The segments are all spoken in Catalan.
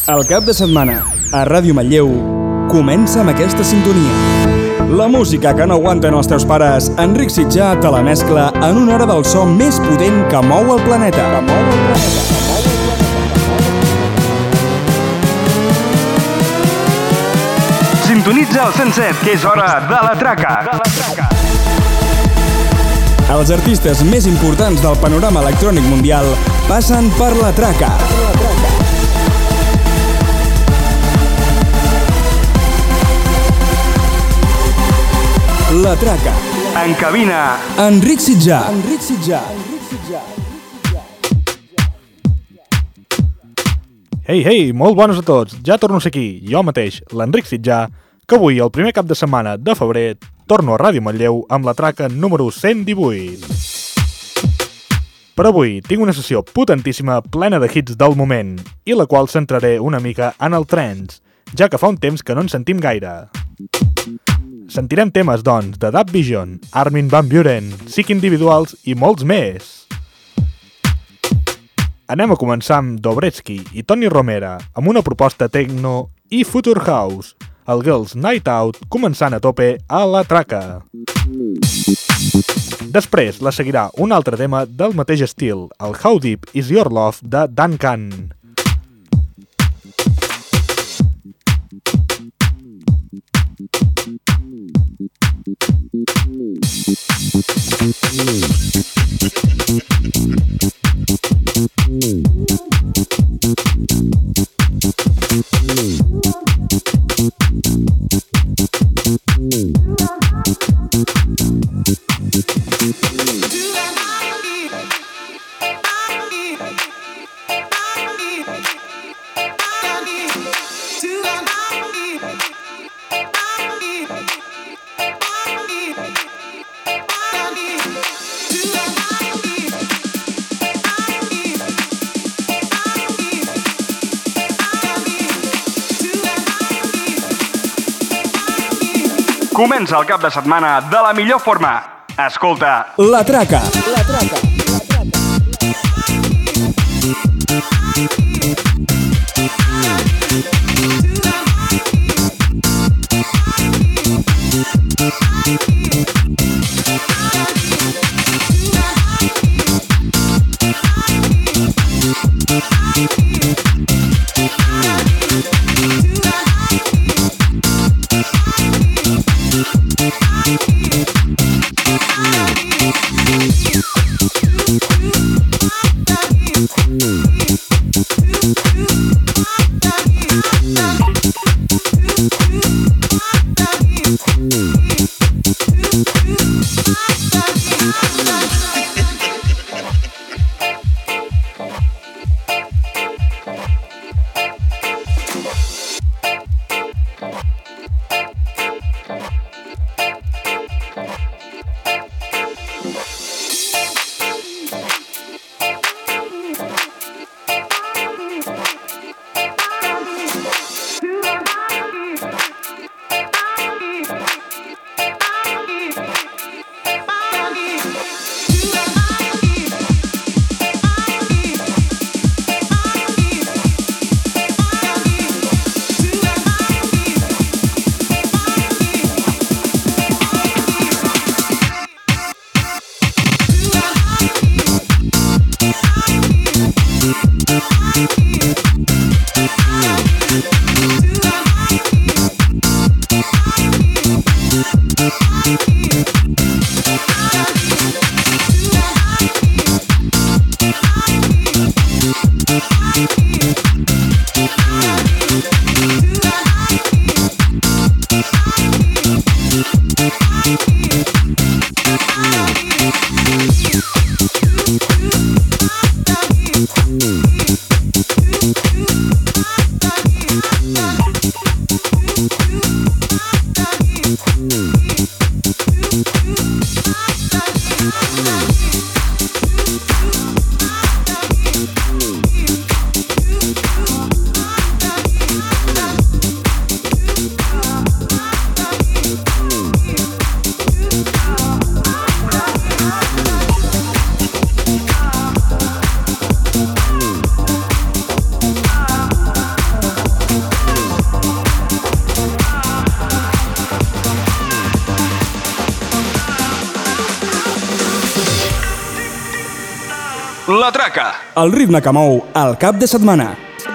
El cap de setmana, a Ràdio Manlleu, comença amb aquesta sintonia. La música que no aguanten els teus pares, Enric Sitjà te la mescla en una hora del so més potent que mou el planeta. Sintonitza el 107, que és hora de la traca. Els artistes més importants del panorama electrònic mundial passen per la traca. La traca. En cabina, Enric Sitjà. Hey, molt bones a tots. Ja torno a ser aquí, jo mateix, l'Enric Sitjà, que avui, el primer cap de setmana de febrer, torno a Ràdio Manlleu amb la traca número 118. Per avui tinc una sessió potentíssima plena de hits del moment i la qual centraré una mica en el trance, ja que fa un temps que no ens sentim gaire. Sentirem temes, doncs, de Dub Vision, Armin van Buuren, Sick Individuals i molts més. Anem a començar amb Dobretsky i Tony Romera amb una proposta techno i Future House, el Girls Night Out començant a tope a la traca. Després la seguirà un altre tema del mateix estil, el How Deep Is Your Love de Dan Khan. Comença el cap de setmana de la millor forma. Escolta, La Traca. La Traca, el ritme que mou el cap de setmana.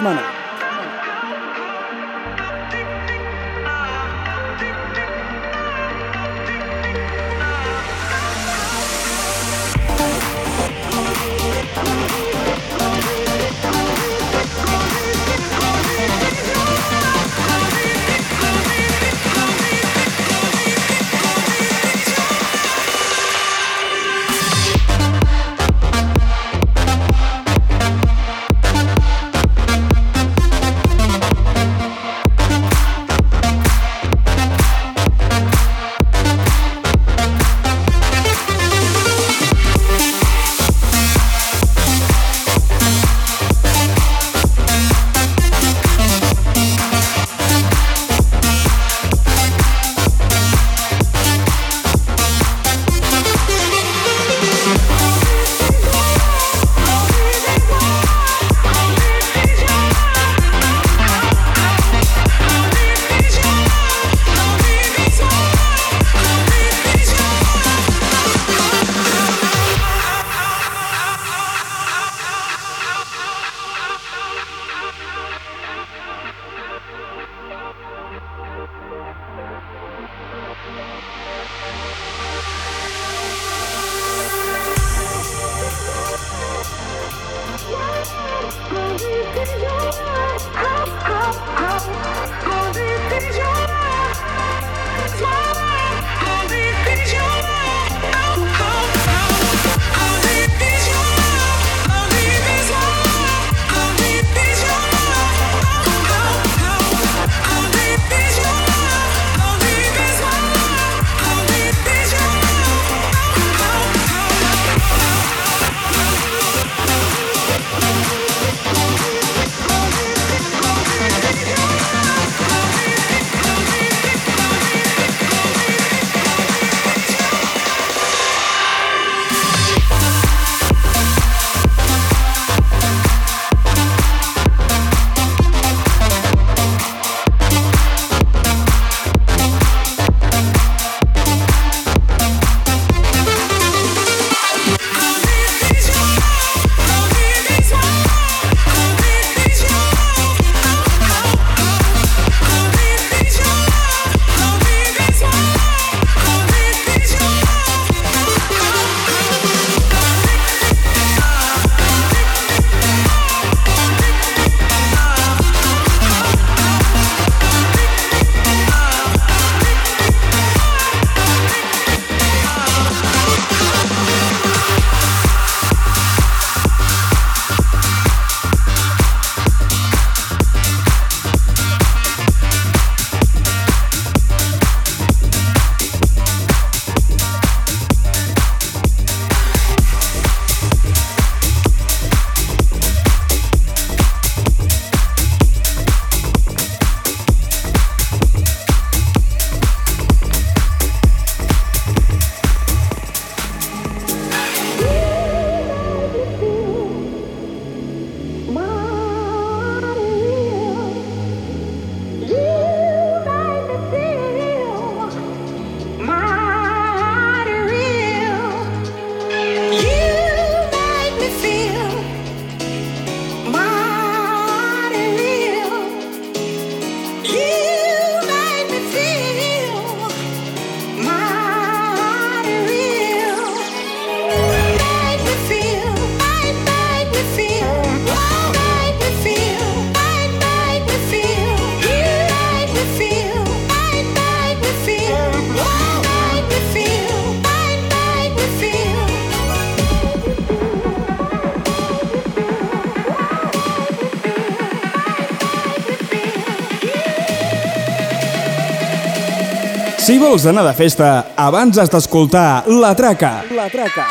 Si vols anar de festa, abans has d'escoltar La Traca. La Traca.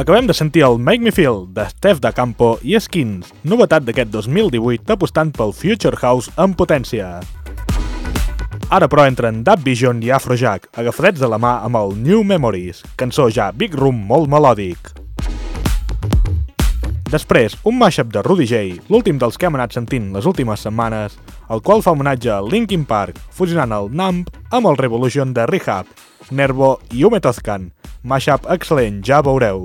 Acabem de sentir el Make Me Feel de Steph Da Campo i Skins, novetat d'aquest 2018 apostant pel Future House en potència. Ara però entren Dub Vision i Afrojack, agafadets de la mà amb el New Memories, cançó ja Big Room molt melòdic. Després, un mashup de Rudy J, l'últim dels que hem anat sentint les últimes setmanes, el qual fa homenatge a Linkin Park, fusionant el Numb amb el Revolution de Rehab, Nervo i Ume Tozcan. Mashup excel·lent, ja veureu.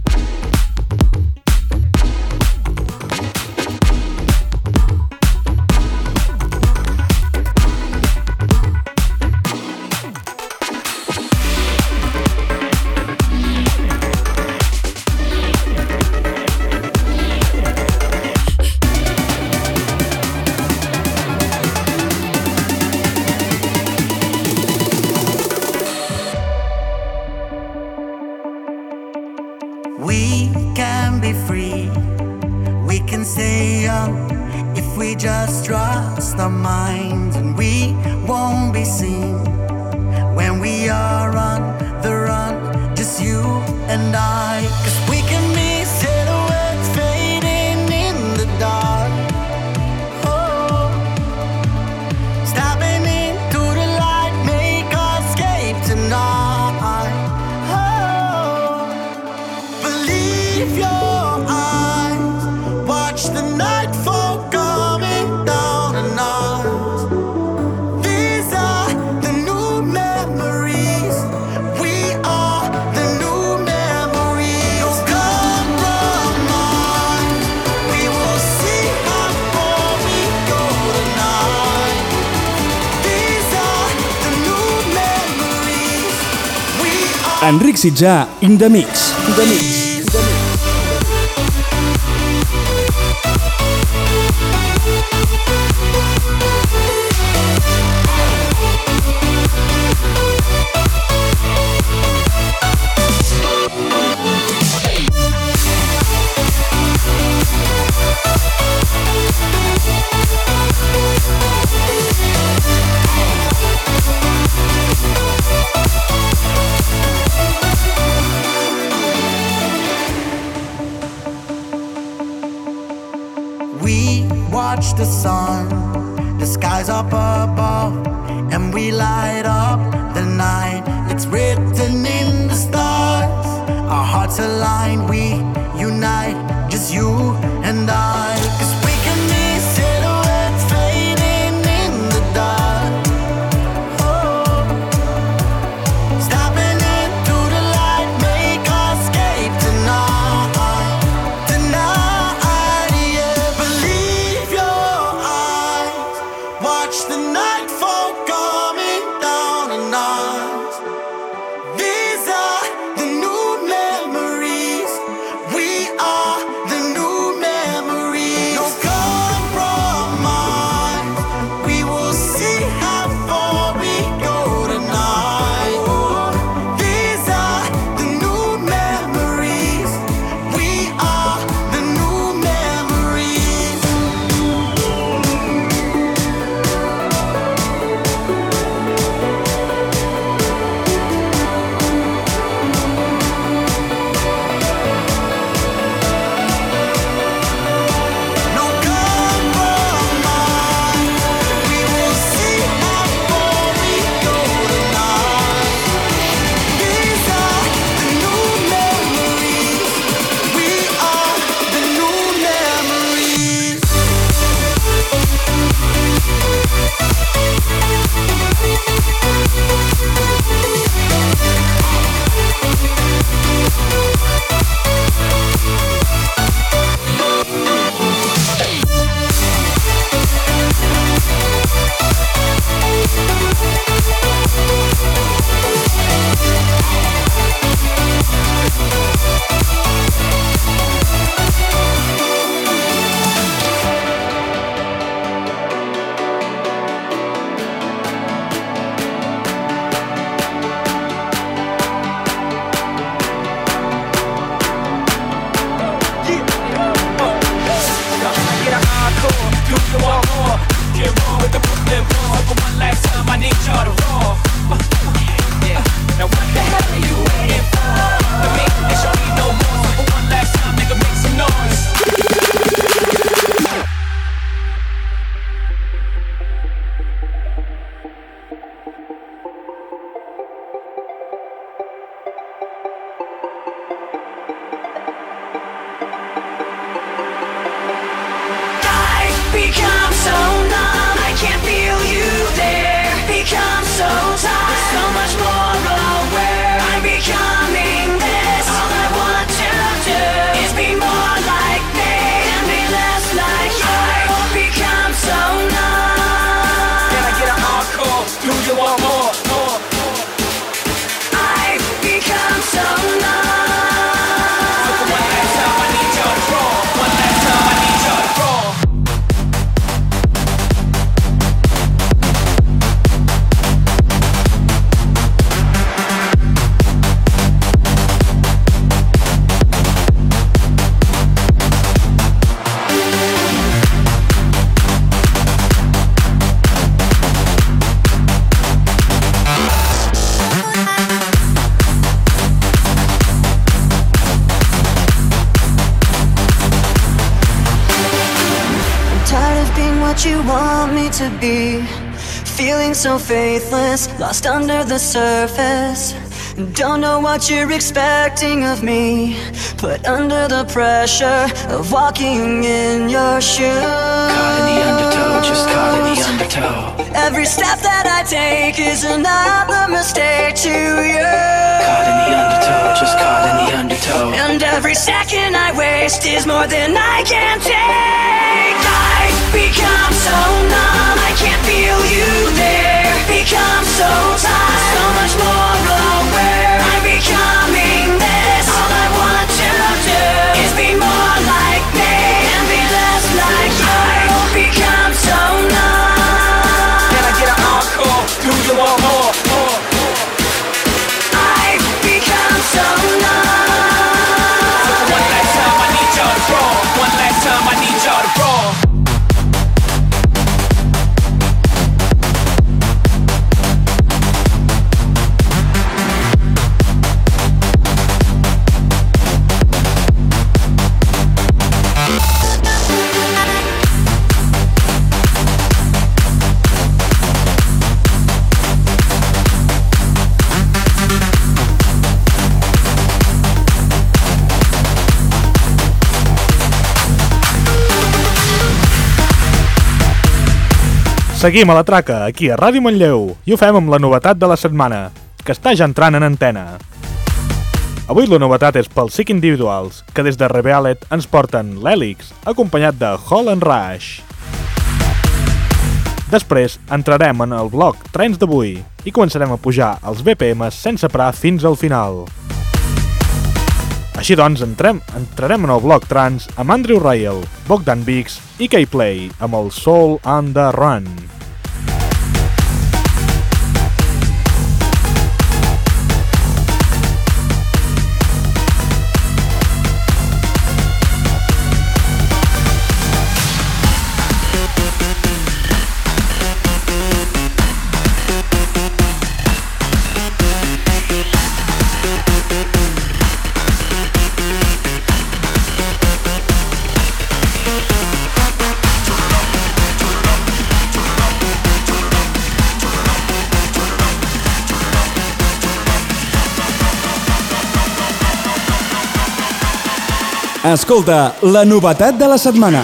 Just trust our minds and we won't be seen when we are on the run, just you and I. 'Cause we can be silhouettes fading in the dark. Oh, stepping into the light, make us escape tonight. Oh, believe your eyes, watch the night fall. Enric Sitjà, in the mix. Watch the sun, the skies up above, and we light up the night. It's written in the stars. Our hearts align, we unite, just you and I. 'Cause we can be silhouettes fading in the dark. Oh, stepping into the light, make us escape tonight. Tonight, yeah. Believe your eyes, watch the nightfall coming down on us. These are the new memories. We are the new memories. No compromise. We will see how far we go tonight. These are the new memories. We are the new memories. No compromise. We will see how far we go tonight. These are the new memories. We are the new memories. Now what the hell are you waiting for? Let me show you no more. become so numb, I can't feel you there. Become so tired, so much more aware. I'm becoming this. All I want to do is be more like me and be less like you. I become so numb. Can I get an encore? Do you want more? I've become so numb. One last time I need you to draw. One last time I need you to draw. What you want me to be, feeling so faithless, lost under the surface. Don't know what you're expecting of me, put under the pressure of walking in your shoes. Caught in the undertow, just caught in the undertow. Every step that I take is another mistake to you. Caught in the undertow, just caught in the undertow. And every second I waste is more than I can take. I become so numb, I can't feel you there. Become so tired, so much more aware. I'm becoming this. All I want to do is be more like me and be less like you. I become so numb. Can I get an encore? Do you want more? I've become so numb. One last time I need you to draw. One last time I need you to draw. Seguim a la traca, aquí a Ràdio Manlleu, i ho fem amb la novetat de la setmana, que està ja entrant en antena. Avui la novetat és pels Sick Individuals, que des de Revealed ens porten l'Helix, acompanyat de Holland Rush. Després entrarem en el bloc Trens d'avui i començarem a pujar els BPMs sense parar fins al final. Així doncs, entrarem en el bloc trans amb Andrew Rayel, Bogdan Biggs i K-Play amb el Soul on the Run. Escolta, la novetat de la setmana.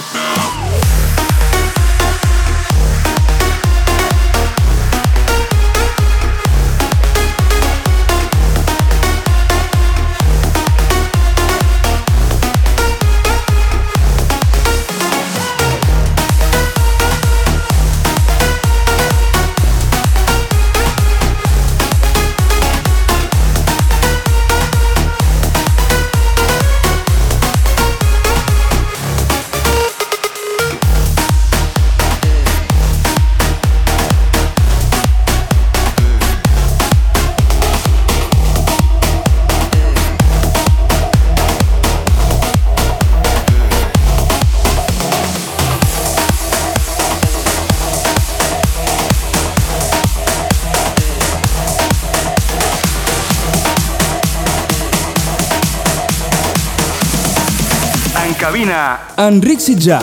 Cabina, Enric Sitjà.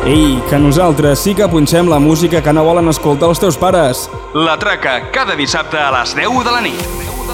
Ei, que nosaltres sí que punxem la música que no volen escoltar els teus pares. La Traca, cada dissabte a les 10 de la nit.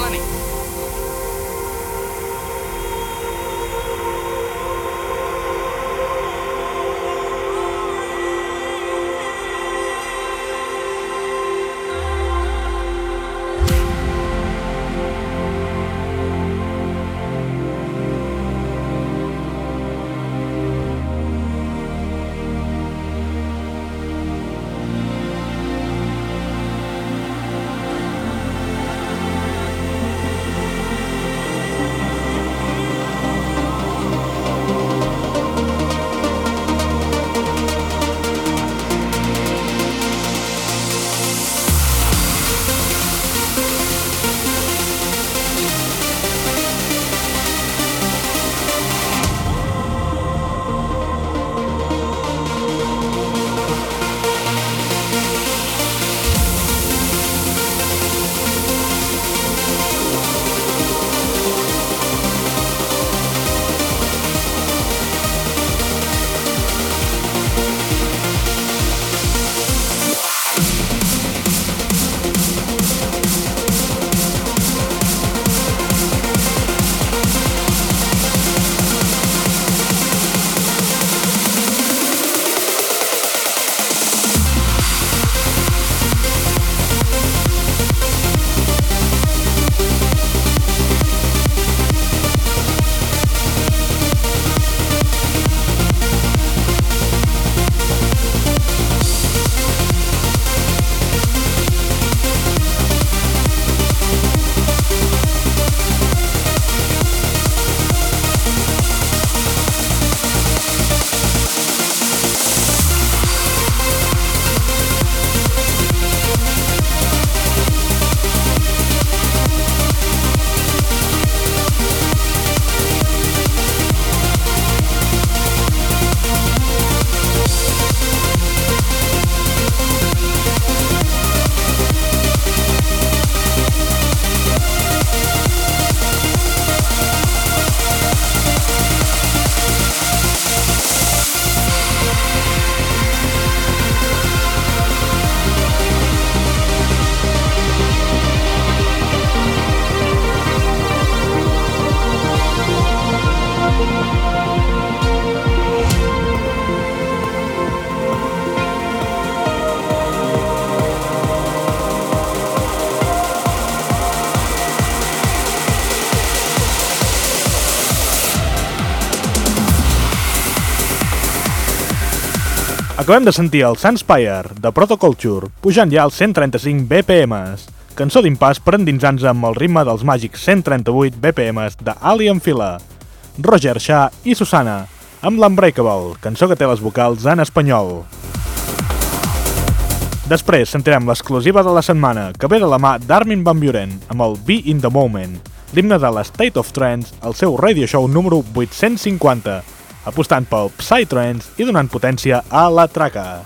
Acabem de sentir el Sunspire, de Protoculture, pujant ja als 135 BPMs. Cançó d'impàs per endinsar-nos amb el ritme dels màgics 138 BPMs de Alien Fila. Roger Shah i Susana, amb l'Unbreakable, cançó que té les vocals en espanyol. Després sentirem l'exclusiva de la setmana, que ve de la mà d'Armin van Buuren, amb el Be in the Moment, l'himne de la State of Trance, el seu radio show número 850, apostant pel Psytrance i donant potència a la traca.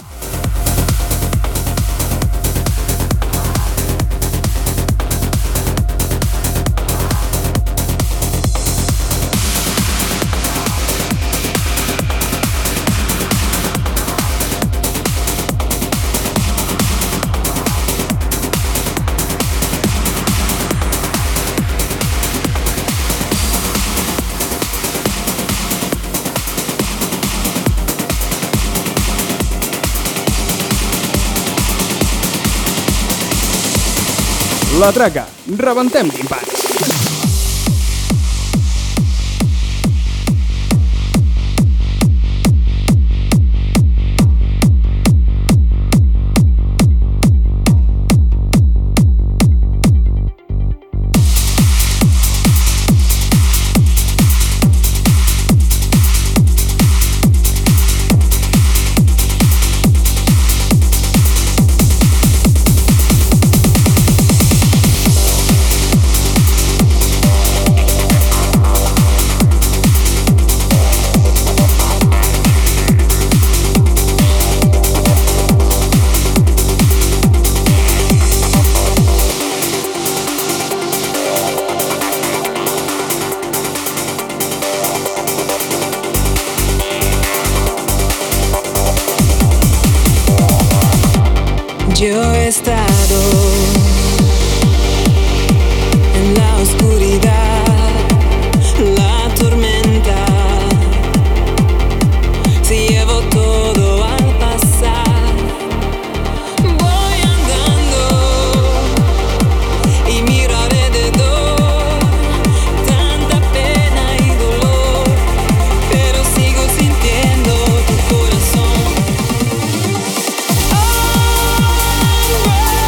La Traca, rebentem timpans. estado en la oscuridad, la tormenta, si llevo todo al pasar, voy andando y miro alrededor, tanta pena y dolor, pero sigo sintiendo tu corazón. I'm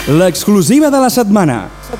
l'exclusiva de la setmana.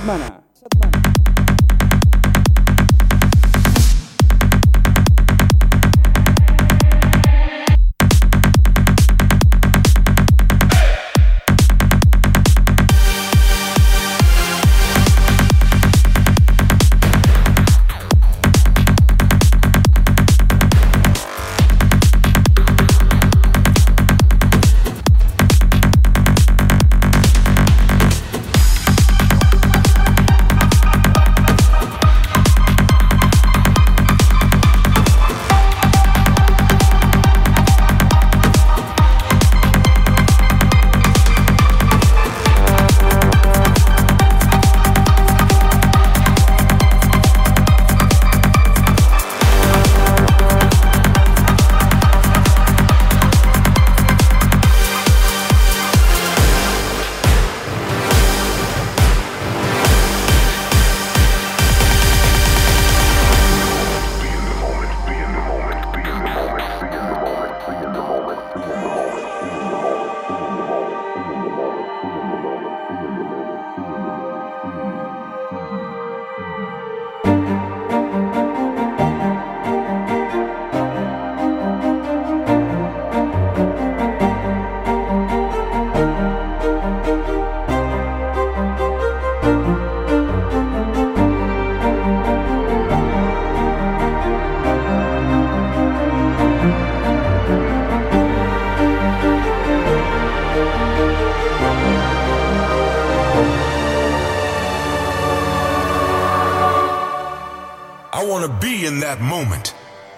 I want to be in that moment.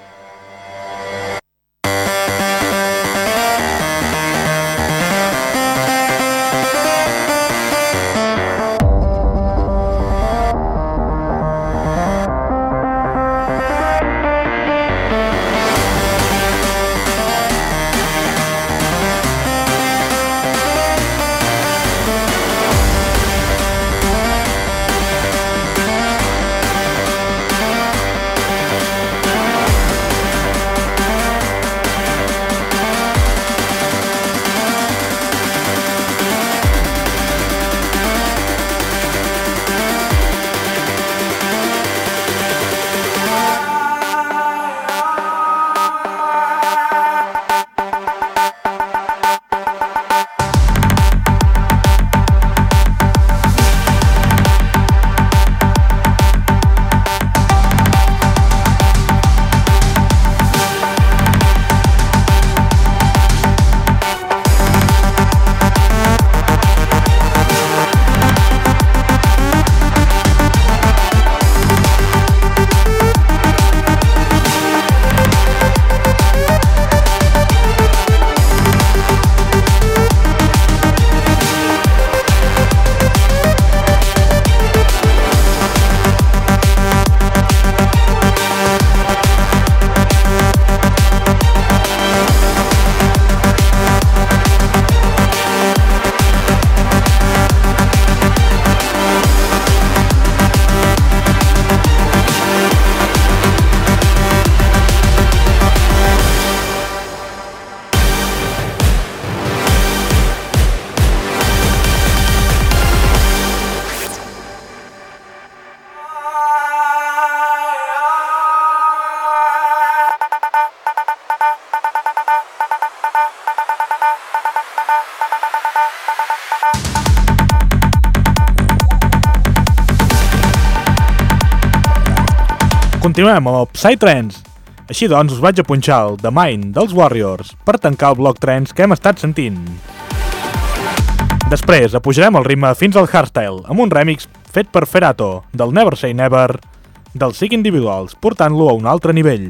Continuem amb Psytrance. Així doncs us vaig a punxar el The Mind dels Warriors per tancar el bloc trance que hem estat sentint. Després apujarem el ritme fins al hardstyle amb un remix fet per Ferato del Never Say Never dels Sick Individuals, portant-lo a un altre nivell.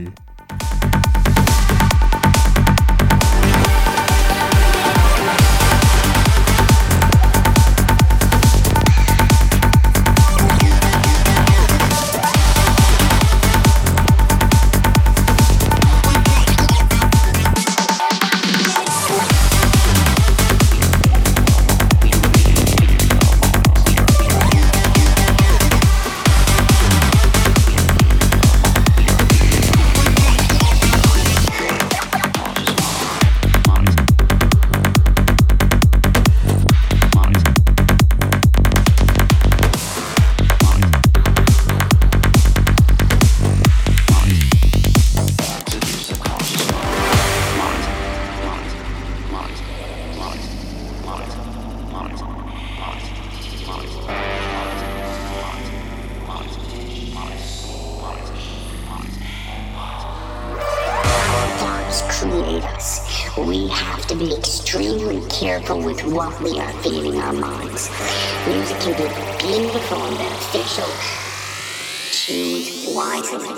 thoughts create us. We have to be extremely careful with what we are feeding our minds. Music can be beautiful and beneficial. Choose wisely.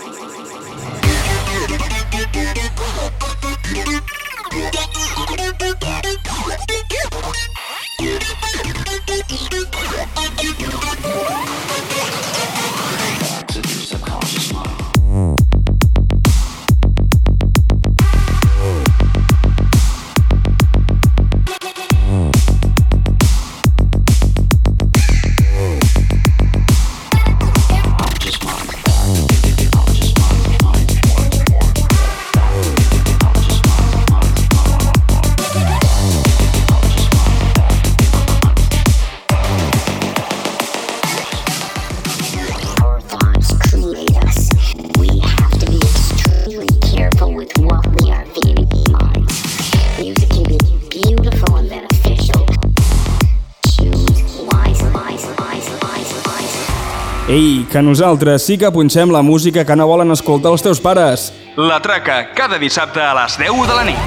Ei, que nosaltres sí que punxem la música que no volen escoltar els teus pares. La Traca, cada dissabte a les 10 de la nit.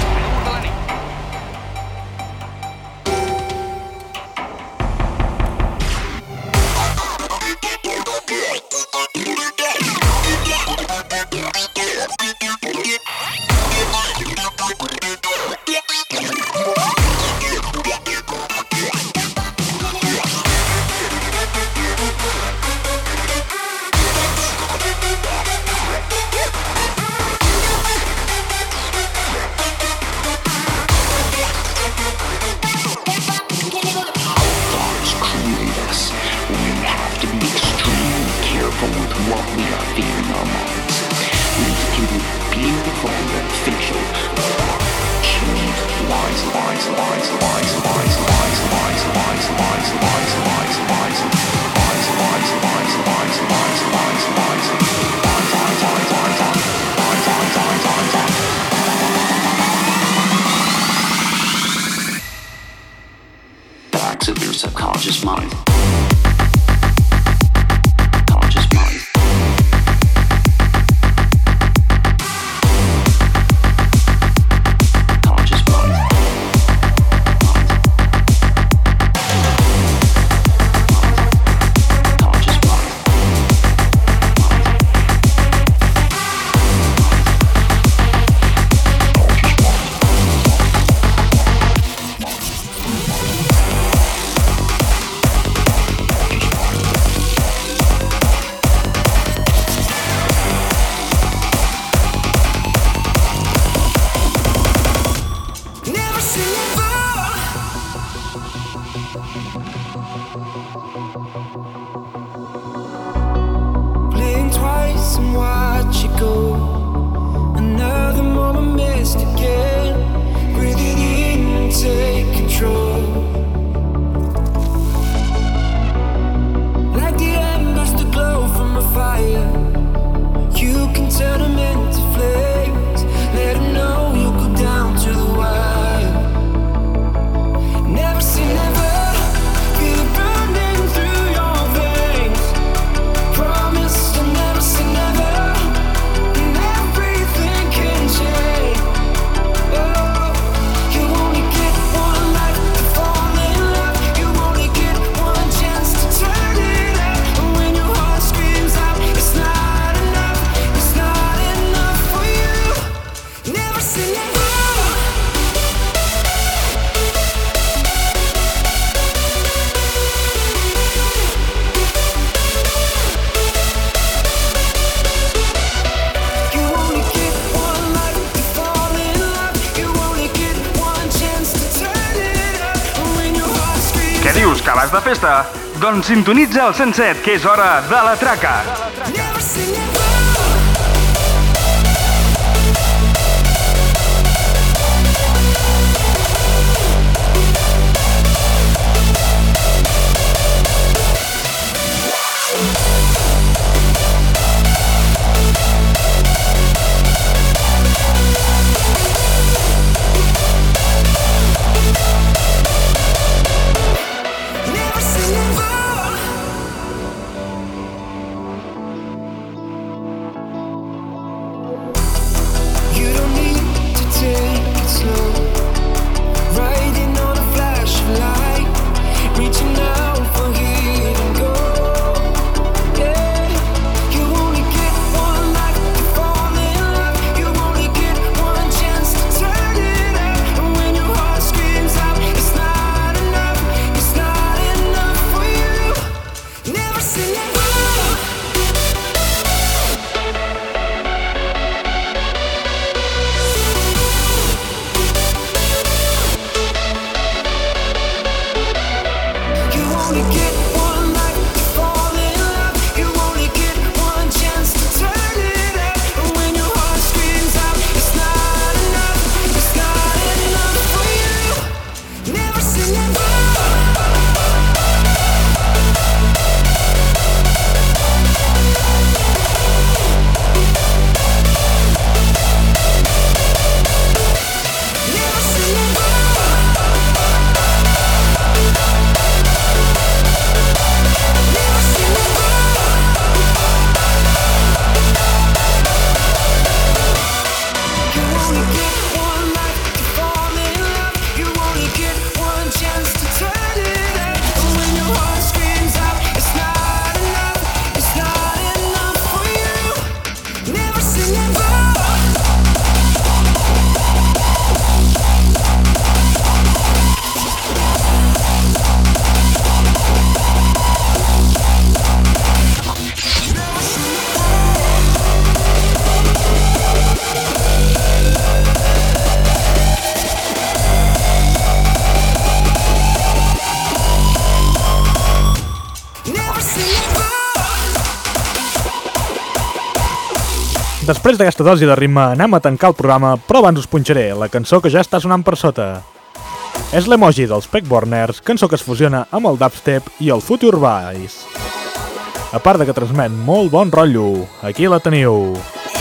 Facts of your subconscious mind. Què dius, que vas de festa? Doncs sintonitza el 107, que és hora de la Traca. only get one life to fall in love. You only get one chance to turn it up. And when your heart screams out, it's not enough. It's not enough for you. Never say never. Després d'aquesta dosi de ritme anem a tancar el programa, però abans us punxaré la cançó que ja està sonant per sota. És l'Emoji dels Peckborners, cançó que es fusiona amb el dubstep i el Future Bass. A part de que transmet molt bon rotllo, aquí la teniu.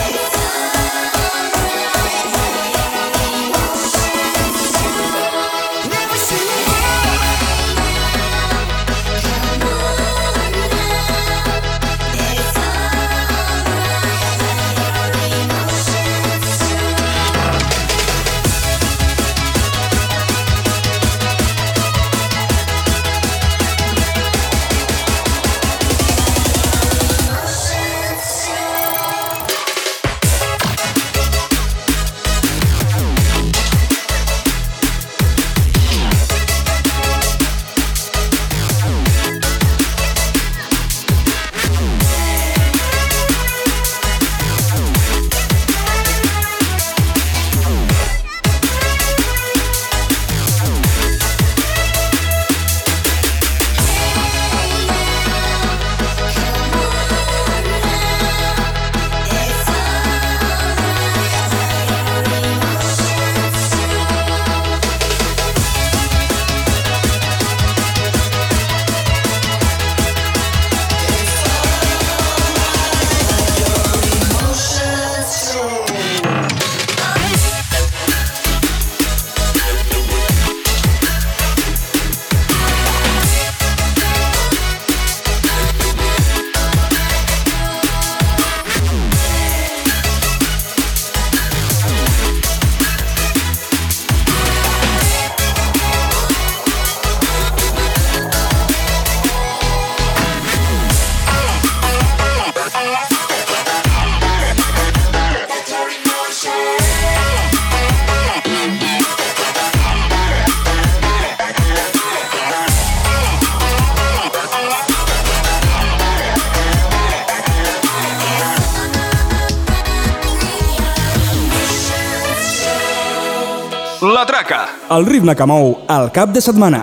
La Traca. El ritme que mou el cap de setmana.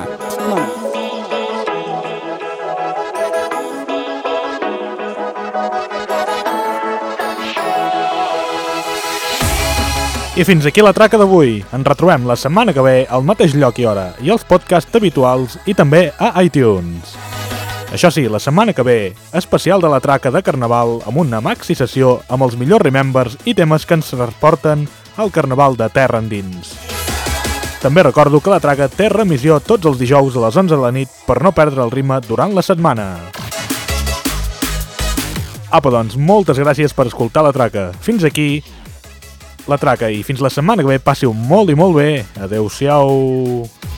I fins aquí la traca d'avui. Ens retrobem la setmana que ve al mateix lloc i hora i els podcasts habituals i també a iTunes. Això sí, la setmana que ve, especial de la traca de Carnaval amb una maxi sessió amb els millors remembers i temes que ens transporten al Carnaval de terra endins. També recordo que la traca té remissió tots els dijous a les 11 de la nit per no perdre el ritme durant la setmana. Apa, doncs, moltes gràcies per escoltar la traca. Fins aquí la traca i fins la setmana que ve passi-ho molt i molt bé. Adeu-siau.